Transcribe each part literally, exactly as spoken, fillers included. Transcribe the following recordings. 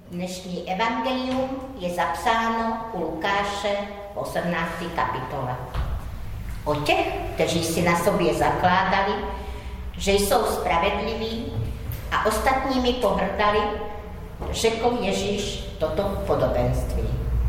Dnešní evangelium je zapsáno u Lukáše v osmnácté kapitole. O těch, kteří si na sobě zakládali, že jsou spravedliví a ostatními pohrdali, řekl Ježíš toto podobenství.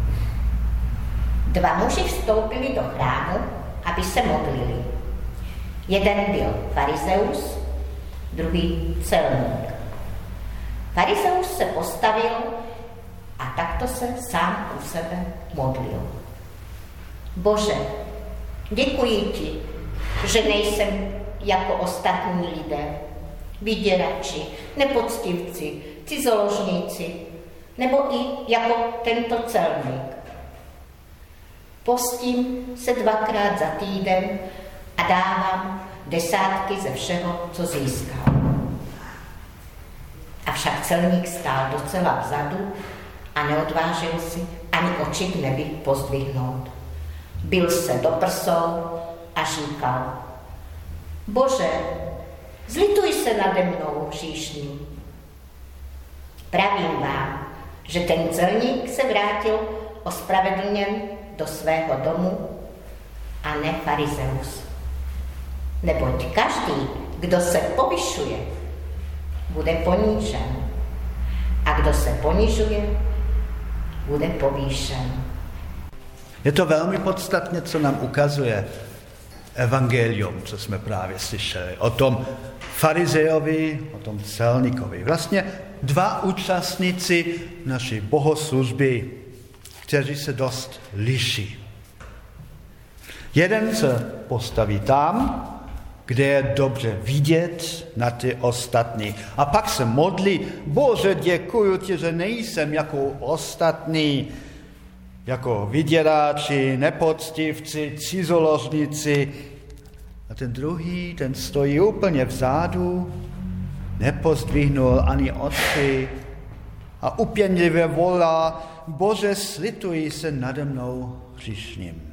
Dva muži vstoupili do chrámu, aby se modlili. Jeden byl farizeus, druhý celník. Farizeus se postavil a takto se sám u sebe modlil. Bože, děkuji ti, že nejsem jako ostatní lidé, vyděrači, nepoctivci, cizoložníci, nebo i jako tento celník. Postím se dvakrát za týden a dávám desátky ze všeho, co získal. Avšak celník stál docela vzadu a neodvážil si ani oči k nebi pozdvihnout. Bil se do prsou a říkal: Bože, zlituj se nade mnou hříšným. Pravím vám, že ten celník se vrátil ospravedlněn do svého domu a ne farizeus. Neboť každý, kdo se povyšuje, bude ponížen. A kdo se ponižuje, bude povýšen. Je to velmi podstatné, co nám ukazuje evangelium, co jsme právě slyšeli. O tom farizejovi, o tom celníkovi. Vlastně dva účastníci naší bohoslužby, kteří se dost liší. Jeden se postaví tam, kde je dobře vidět na ty ostatní. A pak se modlí: Bože, děkuju ti, že nejsem jako ostatní, jako vyděráči, nepoctivci, cizoložníci. A ten druhý, ten stojí úplně vzadu, nepozdvihnul ani oči a upěnlivě volá: Bože, slituj se nade mnou hříšným.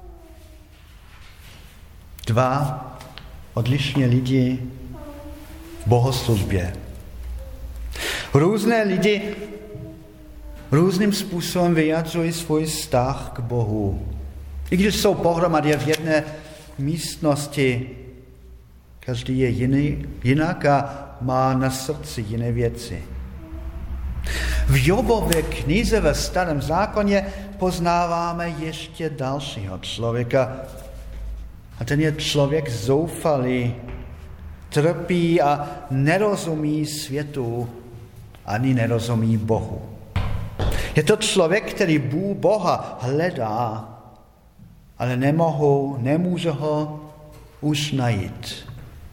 Dva odlišní lidi v bohoslužbě. Různé lidi různým způsobem vyjadřují svůj vztah k Bohu. I když jsou pohromadě v jedné místnosti, každý je jiný, jinak a má na srdci jiné věci. V Jobově knize ve Starém zákoně poznáváme ještě dalšího člověka. A ten je člověk zoufalý, trpí a nerozumí světu, ani nerozumí Bohu. Je to člověk, který Boha hledá, ale nemohu, nemůže ho už najít.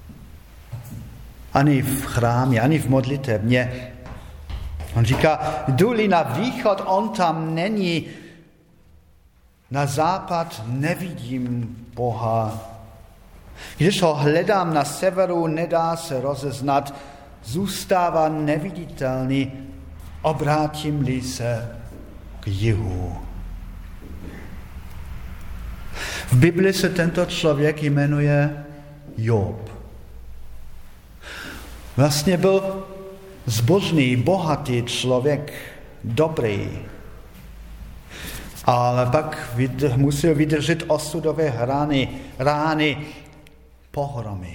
Ani v chrámě, ani v modlitebně. On říká: jdu-li na východ, on tam není. Na západ nevidím Boha. Když ho hledám na severu, nedá se rozeznat, zůstává neviditelný, obrátím-li se k jihu. V Bibli se tento člověk jmenuje Job. Vlastně byl zbožný, bohatý člověk, dobrý. Ale pak vydr- musel vydržet osudové rány, rány, pohromy.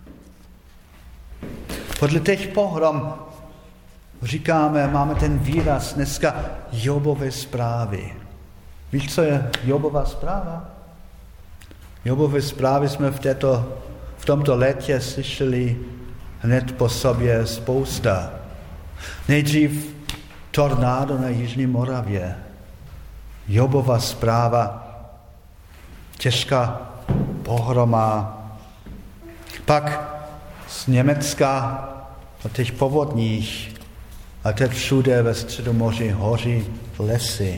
Podle těch pohrom říkáme, máme ten výraz dneska Jobové zprávy. Víš, co je Jobova zpráva? Jobové zprávy jsme v, této, v tomto létě slyšeli hned po sobě spousta. Nejdřív tornádo na Jižní Moravě. Jobova zpráva, těžká pohroma. Pak z Německa o těch povodních a teď všude ve Středomoří hoří lesy.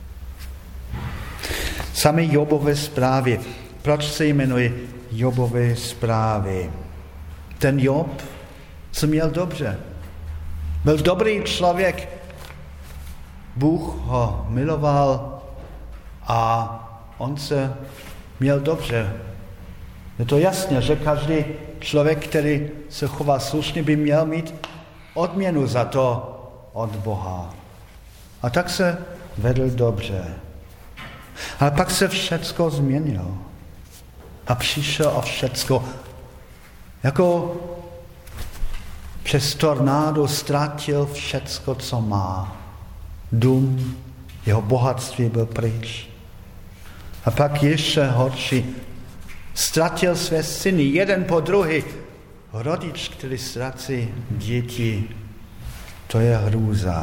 Sami Jobové zprávy. Proč se jmenují Jobové zprávy? Ten Job se měl dobře. Byl dobrý člověk. Bůh ho miloval a on se měl dobře. Je to jasné, že každý člověk, který se chová slušně, by měl mít odměnu za to od Boha. A tak se vedl dobře. Ale pak se všecko změnilo. A přišel o všecko. Jako přes tornádo ztratil všecko, co má. Dům, jeho bohatství byl pryč. A pak ještě horší. Ztratil své syny, jeden po druhý. Rodič, který ztratí děti, to je hrůza.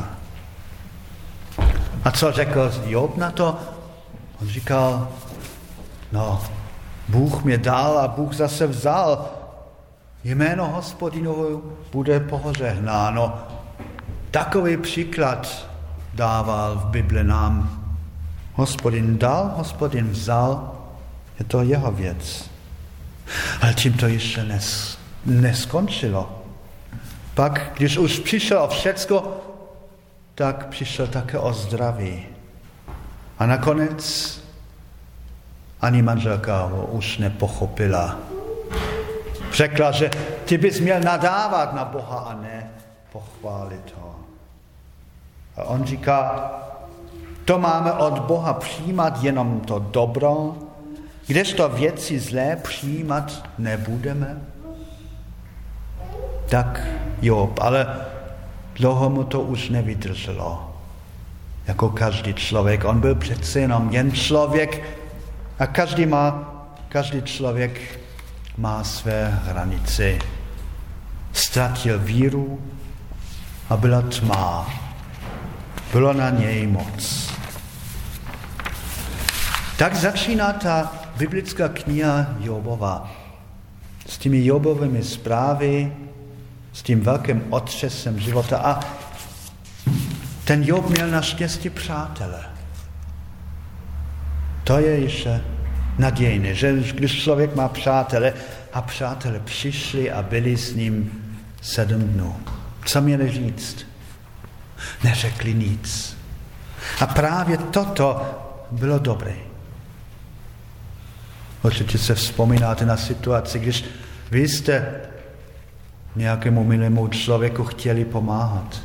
A co řekl Job na to? On říkal, no, Bůh mě dal a Bůh zase vzal. Jméno Hospodinovo bude požehnáno. Takový příklad dával v Bibli nám. Hospodin dal, Hospodin vzal, je to jeho věc. Ale tím to ještě nes, neskončilo. Pak, když už přišel o všecko, tak přišel také o zdraví. A nakonec ani manželka ho už nepochopila. Řekla, že ty bys měl nadávat na Boha a ne pochválit ho. A on říká, to máme od Boha přijímat jenom to dobro, kdežto věci zlé přijímat nebudeme. Tak Job, ale dlouho mu to už nevydrželo. Jako každý člověk. On byl přece jenom jen člověk a každý, má, každý člověk má své hranice. Ztratil víru a byla tma. Bylo na něj moc. Tak začíná ta biblická kniha Jobova. S těmi Jobovými zprávy, s tím velkým otřesem života. A ten Job měl naštěstí přátele. To je ještě nadějné, že když člověk má přátele a přátele přišli a byli s ním sedm dnů. Co měli říct? Neřekli nic. A právě toto bylo dobré. Určitě se vzpomínáte na situaci, když vy jste nějakému milému člověku chtěli pomáhat.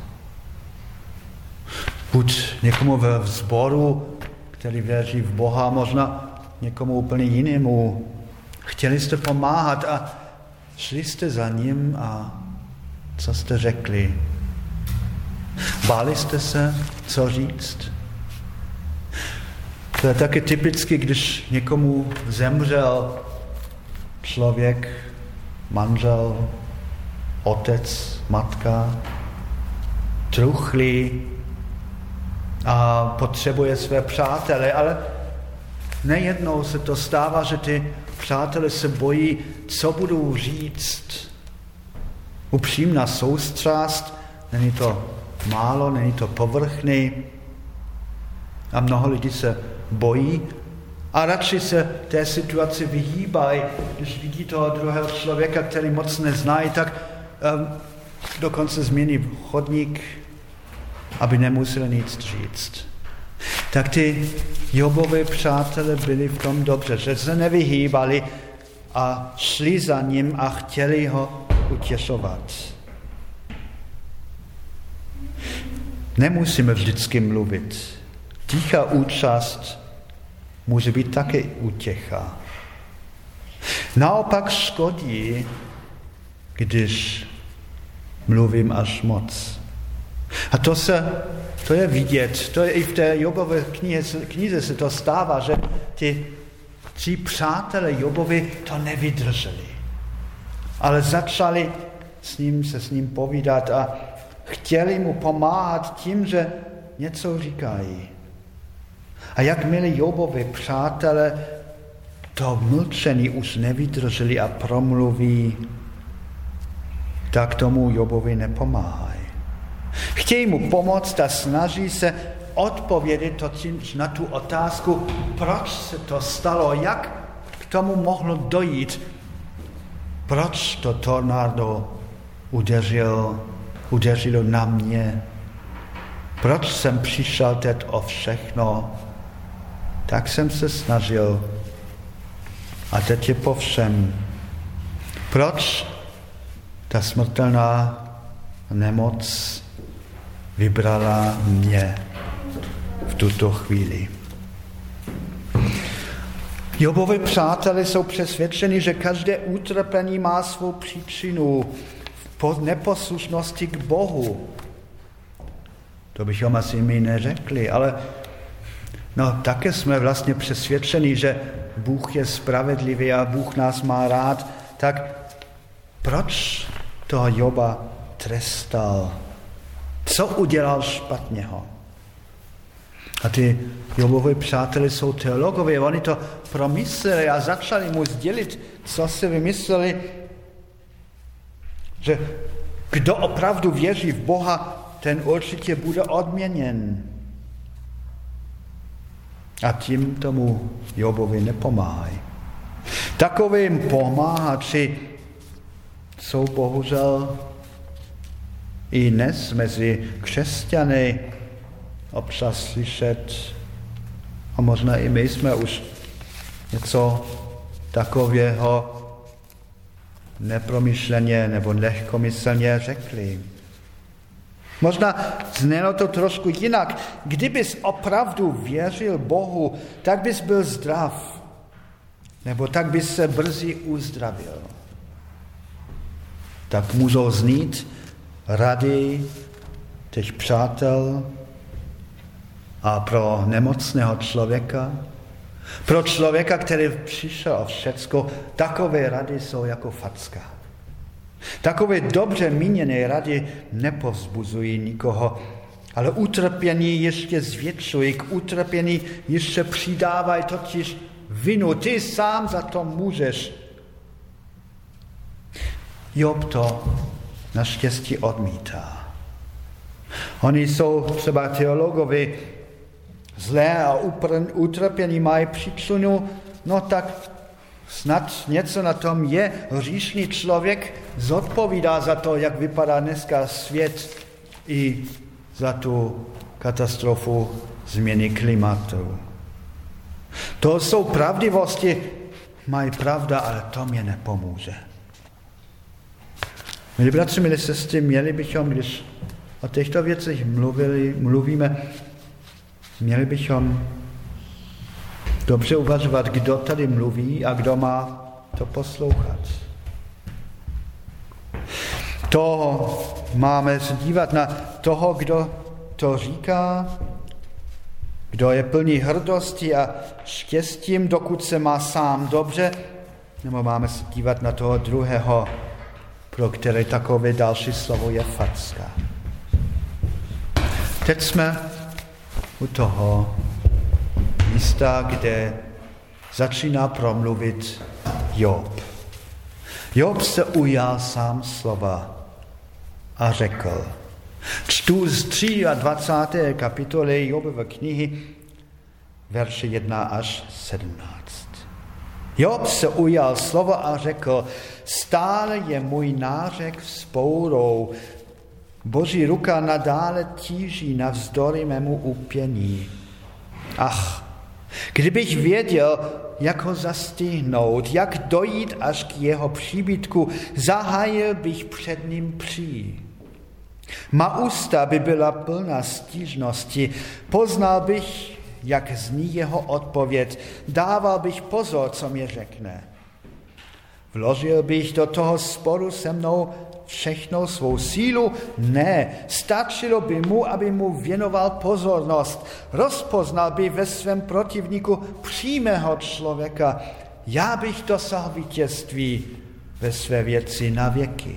Buď někomu ve sboru, který věří v Boha, možná někomu úplně jinému. Chtěli jste pomáhat a šli jste za ním a co jste řekli? Báli jste se, co říct? To je taky typicky, když někomu zemřel člověk, manžel, otec, matka, truchlý a potřebuje své přátele, ale nejednou se to stává, že ty přátelé se bojí, co budou říct. Upřímná soustrast, není to málo, není to povrchný a mnoho lidí se bojí a radši se té situaci vyhýbají, když vidí toho druhého člověka, který moc neznají, tak um, dokonce změní chodník, aby nemuseli nic říct. Tak ty Jobové přátelé byli v tom dobře, že se nevyhýbali a šli za ním a chtěli ho utěšovat. Nemusíme vždycky mluvit. Tichá účast může být také útěcha. Naopak škodí, když mluvím až moc. A to, se, to je vidět, to je i v té Jobové knize, knize se to stává, že ty tři přátelé Jobovi to nevydrželi. Ale začali s ním, se s ním povídat a chtěli mu pomáhat tím, že něco říkají. A jakmile Jobovi přátelé to mlčení už nevydrželi a promluví, tak tomu Jobovi nepomáhají. Chtějí mu pomoct a snaží se odpovědět totiž na tu otázku, proč se to stalo, jak k tomu mohlo dojít, proč to tornádo udeřil, udeřilo na mě, proč jsem přišel teď o všechno, tak jsem se snažil a teď je po všem. Proč ta smrtelná nemoc vybrala mě? v tuto chvíli. Jobovi přátelé jsou přesvědčeni, že každé utrpení má svou příčinu v neposlušnosti k Bohu. To bychom asi my neřekli, ale no, také jsme vlastně přesvědčeni, že Bůh je spravedlivý a Bůh nás má rád, tak proč toho Joba trestal? Co udělal špatného? A ty Jobovi přátelé jsou teologové, oni to promysleli a začali mu sdělit, co si vymysleli, že kdo opravdu věří v Boha, ten určitě bude odměněn. A tím tomu Jobovi nepomáhají. Takovým pomáhači jsou bohužel i dnes mezi křesťany občas slyšet, a možná i my jsme už něco takového nepromyšleně nebo lehkomyslně řekli. Možná znělo to trošku jinak. Kdybys opravdu věřil Bohu, tak bys byl zdrav. Nebo tak bys se brzy uzdravil. Tak můžou znít rady těch přátel a pro nemocného člověka, pro člověka, který přišel o všecko, takové rady jsou jako facka. Takové dobře míněné rady nepovzbuzují nikoho, ale utrpění ještě zvětšují, k utrpění ještě přidávají totiž vinu. Ty sám za to můžeš. Job to naštěstí odmítá. Oni jsou třeba teologové, zlé a utrpění mají příčinu, no tak snad něco na tom je. Hříšný člověk zodpovídá za to, jak vypadá dneska svět i za tu katastrofu změny klimatu. To jsou pravdivosti, mají pravda, ale to mě nepomůže. Milí bratři, milí sestry, měli bychom, když o těchto věcech mluvili, mluvíme, měli bychom dobře uvažovat, kdo tady mluví a kdo má to poslouchat. To máme se dívat na toho, kdo to říká, kdo je plný hrdosti a štěstím, dokud se má sám dobře, nebo máme se dívat na toho druhého, pro které takové další slovo je facka. Teď jsme u toho místa, kde začíná promluvit Job. Job se ujal sám slova a řekl. Čtu z dvacáté třetí kapitoly Jobovy knihy, verše jedna až sedmnáct. Job se ujal slova a řekl, stále je můj nářek vzpourou, Boží ruka nadále tíží navzdory mému úpění. Ach, kdybych věděl, jak ho zastihnout, jak dojít až k jeho příbytku, zahájil bych před ním pří. Má ústa by byla plná stížnosti, poznal bych, jak zní jeho odpověď, dával bych pozor, co mi řekne. Vložil bych do toho sporu se mnou všechnou svou sílu? Ne, stačilo by mu, aby mu věnoval pozornost. Rozpoznal by ve svém protivníku přímého člověka. Já bych dosáhl vítězství ve své věci na věky.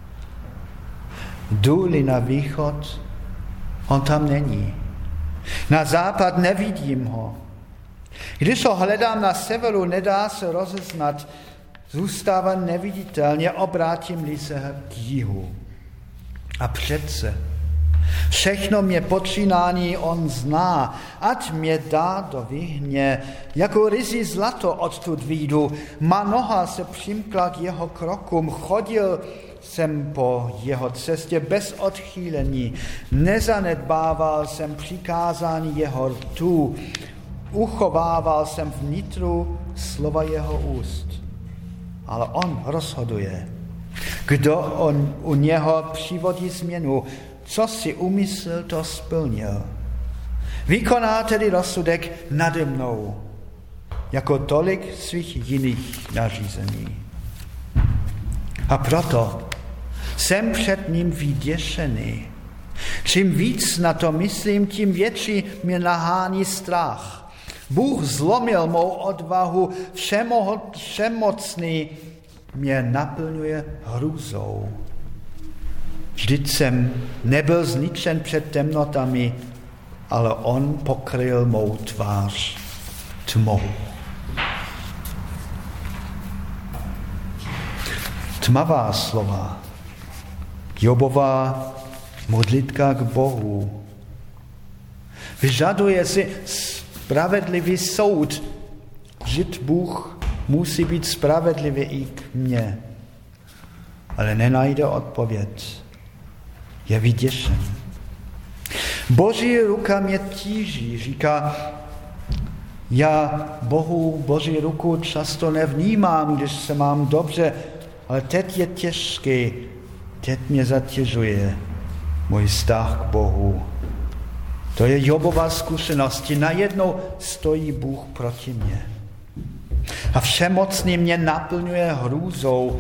Jdu-li na východ, on tam není. Na západ nevidím ho. Když ho hledám na severu, nedá se rozeznat, zůstává neviditelně, obrátím-li se k jihu. A přece, všechno mě počínání on zná, ať mě dá do vyhně, jako ryzí zlato odtud výjdu, má noha se přimkla k jeho krokům, chodil jsem po jeho cestě bez odchýlení, nezanedbával jsem přikázání jeho rtů, uchovával jsem vnitru slova jeho úst. Ale on rozhoduje, kdo on, u něho přivodí změnu, co si umyslel, to splnil. Vykoná tedy rozsudek nade mnou, jako tolik svých jiných nařízení. A proto jsem před ním vyděšený. Čím víc na to myslím, tím větší mě nahání strach. Bůh zlomil mou odvahu, všemoho, všemocný mě naplňuje hrůzou. Vždyť jsem nebyl zničen před temnotami, ale on pokryl mou tvář tmou. Tmavá slova. Jobova modlitka k Bohu. Vyžaduje si spravedlivý soud. Žid Bůh musí být spravedlivý i k mně. Ale nenajde odpověď. Je vyděšen. Boží ruka mě tíží, říká, já Bohu, Boží ruku často nevnímám, když se mám dobře, ale teď je těžký, teď mě zatěžuje můj vztah k Bohu. To je Jobova zkušenost. Najednou stojí Bůh proti mně. A všemocný mě naplňuje hrůzou.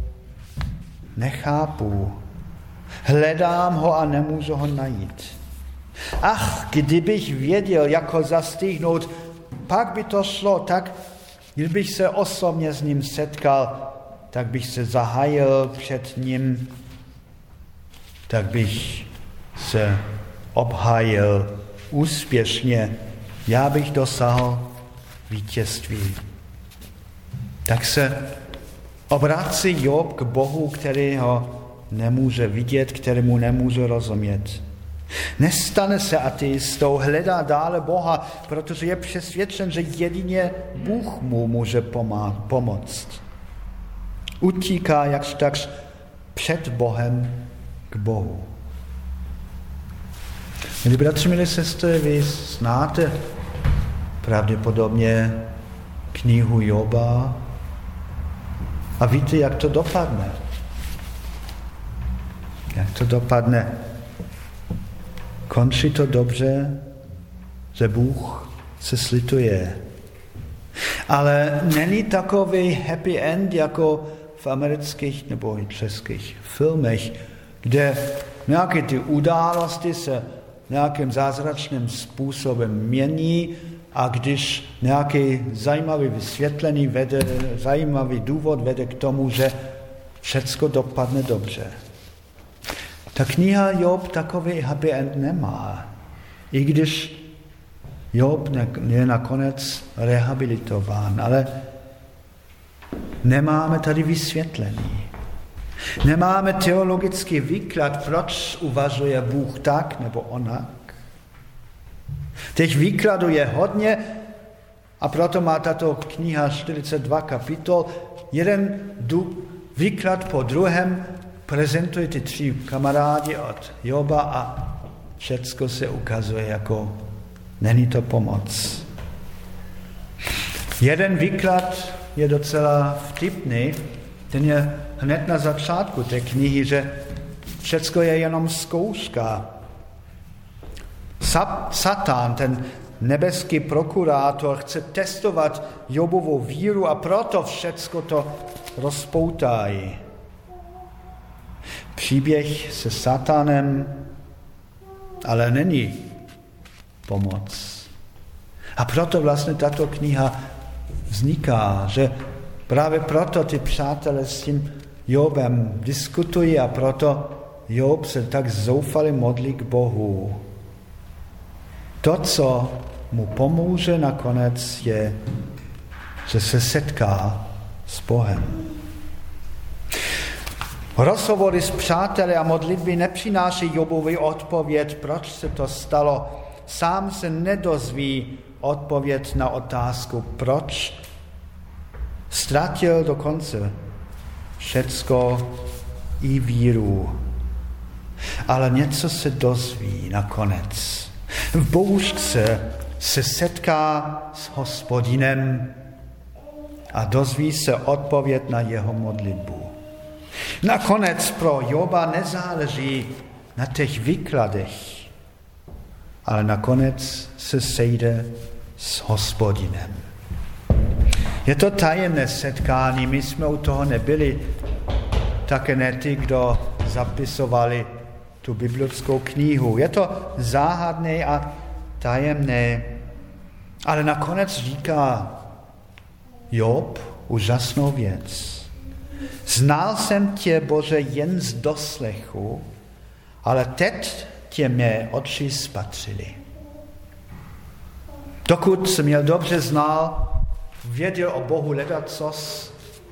Nechápu. Hledám ho a nemůžu ho najít. Ach, kdybych věděl, jak ho zastihnout, pak by to šlo, tak kdybych se osobně s ním setkal, tak bych se zahájil před ním, tak bych se obhájil úspěšně, já bych dosáhl vítězství. Tak se obrací Job k Bohu, který ho nemůže vidět, kterému nemůže rozumět. Nestane se ateistou, hledá dále Boha, protože je přesvědčen, že jedině Bůh mu může pomoct. Utíká jakž takž před Bohem k Bohu. Milí bratři, milí sestry, vy znáte pravděpodobně knihu Joba a víte, jak to dopadne. Jak to dopadne? Končí to dobře, že Bůh se slituje. Ale není takový happy end jako v amerických nebo i českých filmech, kde nějaké ty události se nějakým zázračným způsobem mění a když nějaký zajímavý vysvětlení vede, zajímavý důvod vede k tomu, že všecko dopadne dobře. Ta kniha Job takový happy end nemá. I když Job je nakonec rehabilitován, ale nemáme tady vysvětlení. Nemáme teologický výklad, proč uvažuje Bůh tak nebo onak. Těch výkladů je hodně a proto má tato kniha čtyřicet dva kapitol. Jeden výklad po druhém prezentuje ty tři kamarádi od Joba a všecko se ukazuje jako není to pomoc. Jeden výklad je docela vtipný, ten je hned na začátku té knihy, že všecko je jenom zkouška. Satan, ten nebeský prokurátor, chce testovat Jobovou víru a proto všecko to rozpoutají. Příběh se Satanem ale není pomoc. A proto vlastně tato kniha vzniká, že právě proto ty přátelé s tím Jobem diskutují a proto Job se tak zoufale modlí k Bohu. To, co mu pomůže nakonec, je, že se setká s Bohem. Rozhovory s přáteli a modlitby nepřináší Jobovi odpověď, proč se to stalo. Sám se nedozví odpověď na otázku, proč. Ztratil dokonce všecko i víru. Ale něco se dozví nakonec. V bouřce se setká s Hospodinem a dozví se odpověď na jeho modlitbu. Nakonec pro Joba nezáleží na těch výkladech, ale nakonec se sejde s Hospodinem. Je to tajemné setkání, my jsme u toho nebyli, také ne ty, kdo zapisovali tu biblickou knihu. Je to záhadné a tajemné, ale nakonec říká Job úžasnou věc. Znal jsem tě, Bože, jen z doslechu, ale teď tě mé oči spatřili. Dokud jsem měl dobře znal, věděl o Bohu ledacos,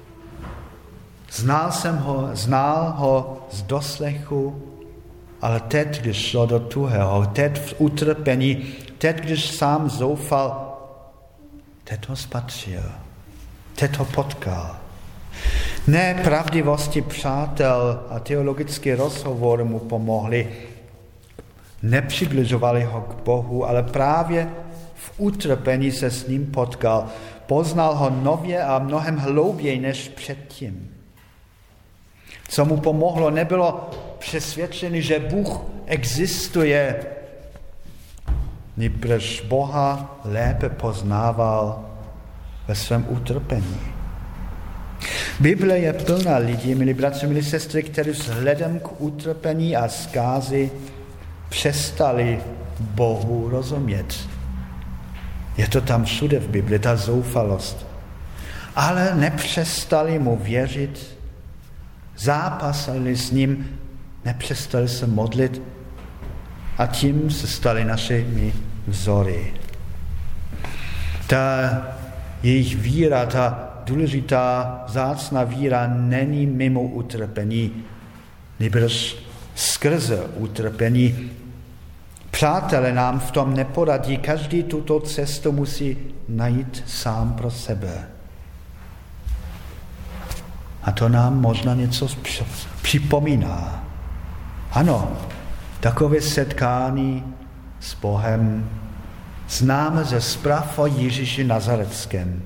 znal jsem ho, znal ho z doslechu, ale teď, když šlo do tuhého, teď v utrpení, teď, když sám zoufal, teď ho spatřil, teď ho potkal. Ne pravdivosti přátel a teologický rozhovor mu pomohli, nepřibližovali ho k Bohu, ale právě v utrpení se s ním potkal. Poznal ho nově a mnohem hlouběji než předtím. Co mu pomohlo, nebylo přesvědčení, že Bůh existuje, nýbrž Boha lépe poznával ve svém utrpení. Bible je plná lidí, milí bratři, milí sestry, kteří vzhledem k utrpení a zkázy přestali Bohu rozumět. Je to tam všude v Bibli, ta zoufalost. Ale nepřestali mu věřit, zápasili s ním, nepřestali se modlit a tím se stali našimi vzory. Ta jejich víra, ta důležitá vzácná víra není mimo utrpení, nýbrž skrze utrpení. Přátelé nám v tom neporadí, každý tuto cestu musí najít sám pro sebe. A to nám možná něco připomíná. Ano, takové setkání s Bohem známe ze zpráv o Ježíši Nazareckém.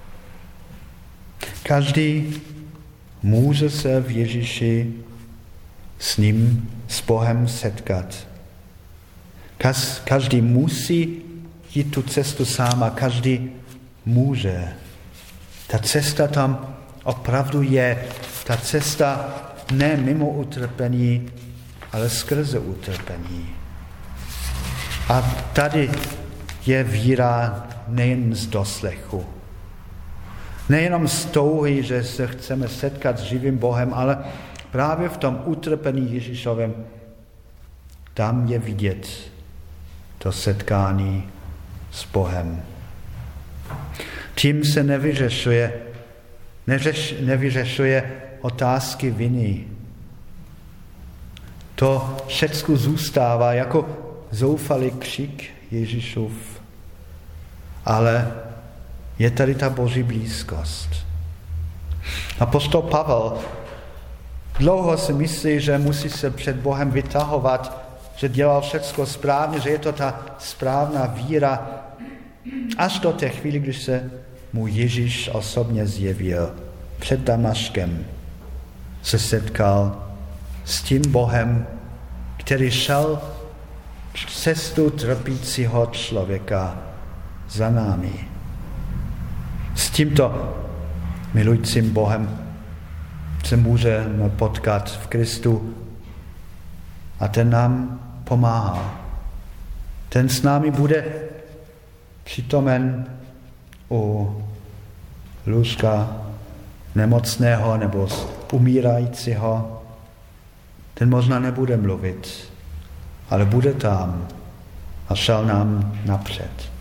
Každý může se v Ježíši s ním, s Bohem setkat. Každý musí jít tu cestu sám a každý může. Ta cesta tam opravdu je. Ta cesta ne mimo utrpení, ale skrze utrpení. A tady je víra nejen z doslechu. Nejenom z touhy, že se chceme setkat s živým Bohem, ale právě v tom utrpení Ježíšovém tam je vidět to setkání s Bohem. Tím se nevyřešuje, neřeš, nevyřešuje otázky viny. To všecko zůstává jako zoufalý křik Ježíšův, ale je tady ta Boží blízkost. Apoštol Pavel dlouho si myslí, že musí se před Bohem vytahovat, že dělal všecko správně, že je to ta správná víra, až do té chvíli, když se mu Ježíš osobně zjevil. Před Damaškem se setkal s tím Bohem, který šel cestu trpícího člověka za námi. S tímto milujícím Bohem se můžeme potkat v Kristu a ten nám pomáhá. Ten s námi bude přítomen u lůžka nemocného nebo umírajícího. Ten možná nebude mluvit, ale bude tam a šel nám napřed.